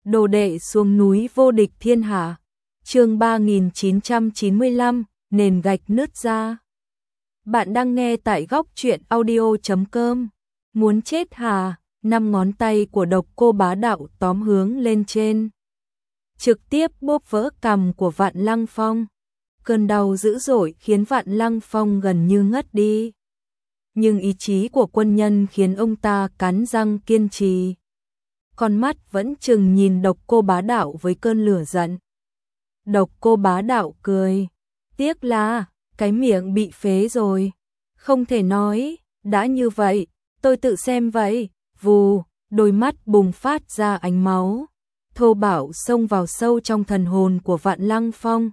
Đồ đệ xuống núi vô địch thiên hạ. Chương 3995, nền gạch nứt ra. Bạn đang nghe tại góc truyện audio.com. Muốn chết hả? 5 ngón tay của Độc Cô Bá Đạo tóm hướng lên trên, trực tiếp bóp vỡ cằm của Vạn Lăng Phong. Cơn đau dữ dội khiến Vạn Lăng Phong gần như ngất đi. Nhưng ý chí của quân nhân khiến ông ta cắn răng kiên trì. Con mắt vẫn chừng nhìn Độc Cô Bá Đạo với cơn lửa giận. Độc Cô Bá Đạo cười. Tiếc là, cái miệng bị phế rồi. Không thể nói, đã như vậy, tôi tự xem vậy. Vù, đôi mắt bùng phát ra ánh máu. Thô bạo xông vào sâu trong thần hồn của Vạn Lăng Phong.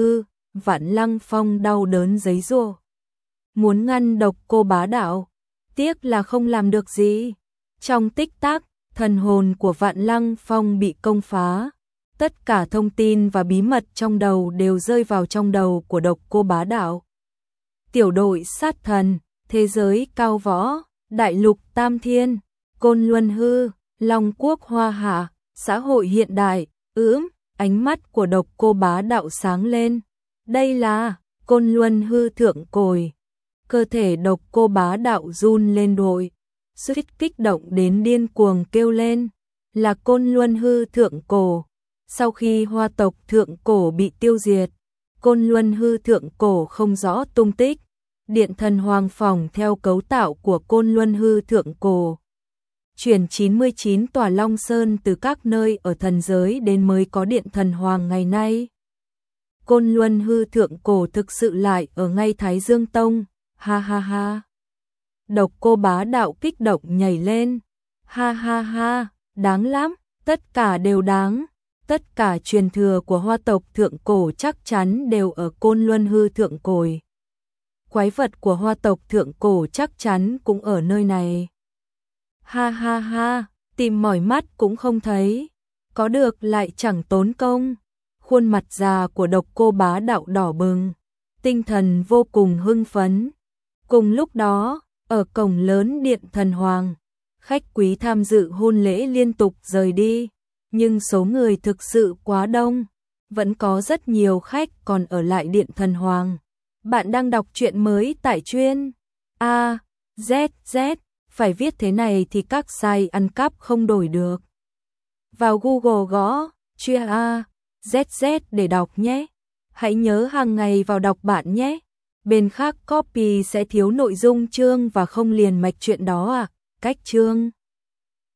Vạn Lăng Phong đau đớn giấy giụa. Muốn ngăn Độc Cô Bá Đạo, tiếc là không làm được gì. Trong tích tắc, thần hồn của Vạn Lăng Phong bị công phá. Tất cả thông tin và bí mật trong đầu đều rơi vào trong đầu của Độc Cô Bá Đạo. Tiểu đội sát thần, thế giới cao võ, đại lục tam thiên, Côn Luân Hư, Long Quốc Hoa Hạ, xã hội hiện đại. Ánh mắt của Độc Cô Bá Đạo sáng lên. Đây là Côn Luân Hư thượng cồi. Cơ thể Độc Cô Bá Đạo run lên đội, suýt kích động đến điên cuồng kêu lên. Là Côn Luân Hư thượng cổ. Sau khi Hoa tộc thượng cổ bị tiêu diệt, Côn Luân Hư thượng cổ không rõ tung tích. Điện thần hoàng phòng theo cấu tạo của Côn Luân Hư thượng cổ, chuyển 99 tòa Long Sơn từ các nơi ở thần giới đến mới có điện thần hoàng ngày nay. Côn Luân Hư thượng cổ thực sự lại ở ngay Thái Dương Tông. Ha ha ha. Độc Cô Bá Đạo kích động nhảy lên. Ha ha ha, đáng lắm, tất cả đều đáng. Tất cả truyền thừa của Hoa tộc thượng cổ chắc chắn đều ở Côn Luân Hư thượng cồi. Quái vật của Hoa tộc thượng cổ chắc chắn cũng ở nơi này. Ha ha ha, tìm mỏi mắt cũng không thấy. Có được lại chẳng tốn công. Khuôn mặt già của Độc Cô Bá Đạo đỏ bừng, tinh thần vô cùng hưng phấn. Cùng lúc đó, ở cổng lớn điện thần hoàng, khách quý tham dự hôn lễ liên tục rời đi. Nhưng số người thực sự quá đông, vẫn có rất nhiều khách còn ở lại điện thần hoàng. Bạn đang đọc truyện mới tại truyện AZZ, phải viết thế này thì các site ăn cắp không đổi được. Vào Google gõ truyện AZZ để đọc nhé. Hãy nhớ hàng ngày vào đọc bạn nhé. Bên khác copy sẽ thiếu nội dung chương và không liền mạch truyện đó à. Cách chương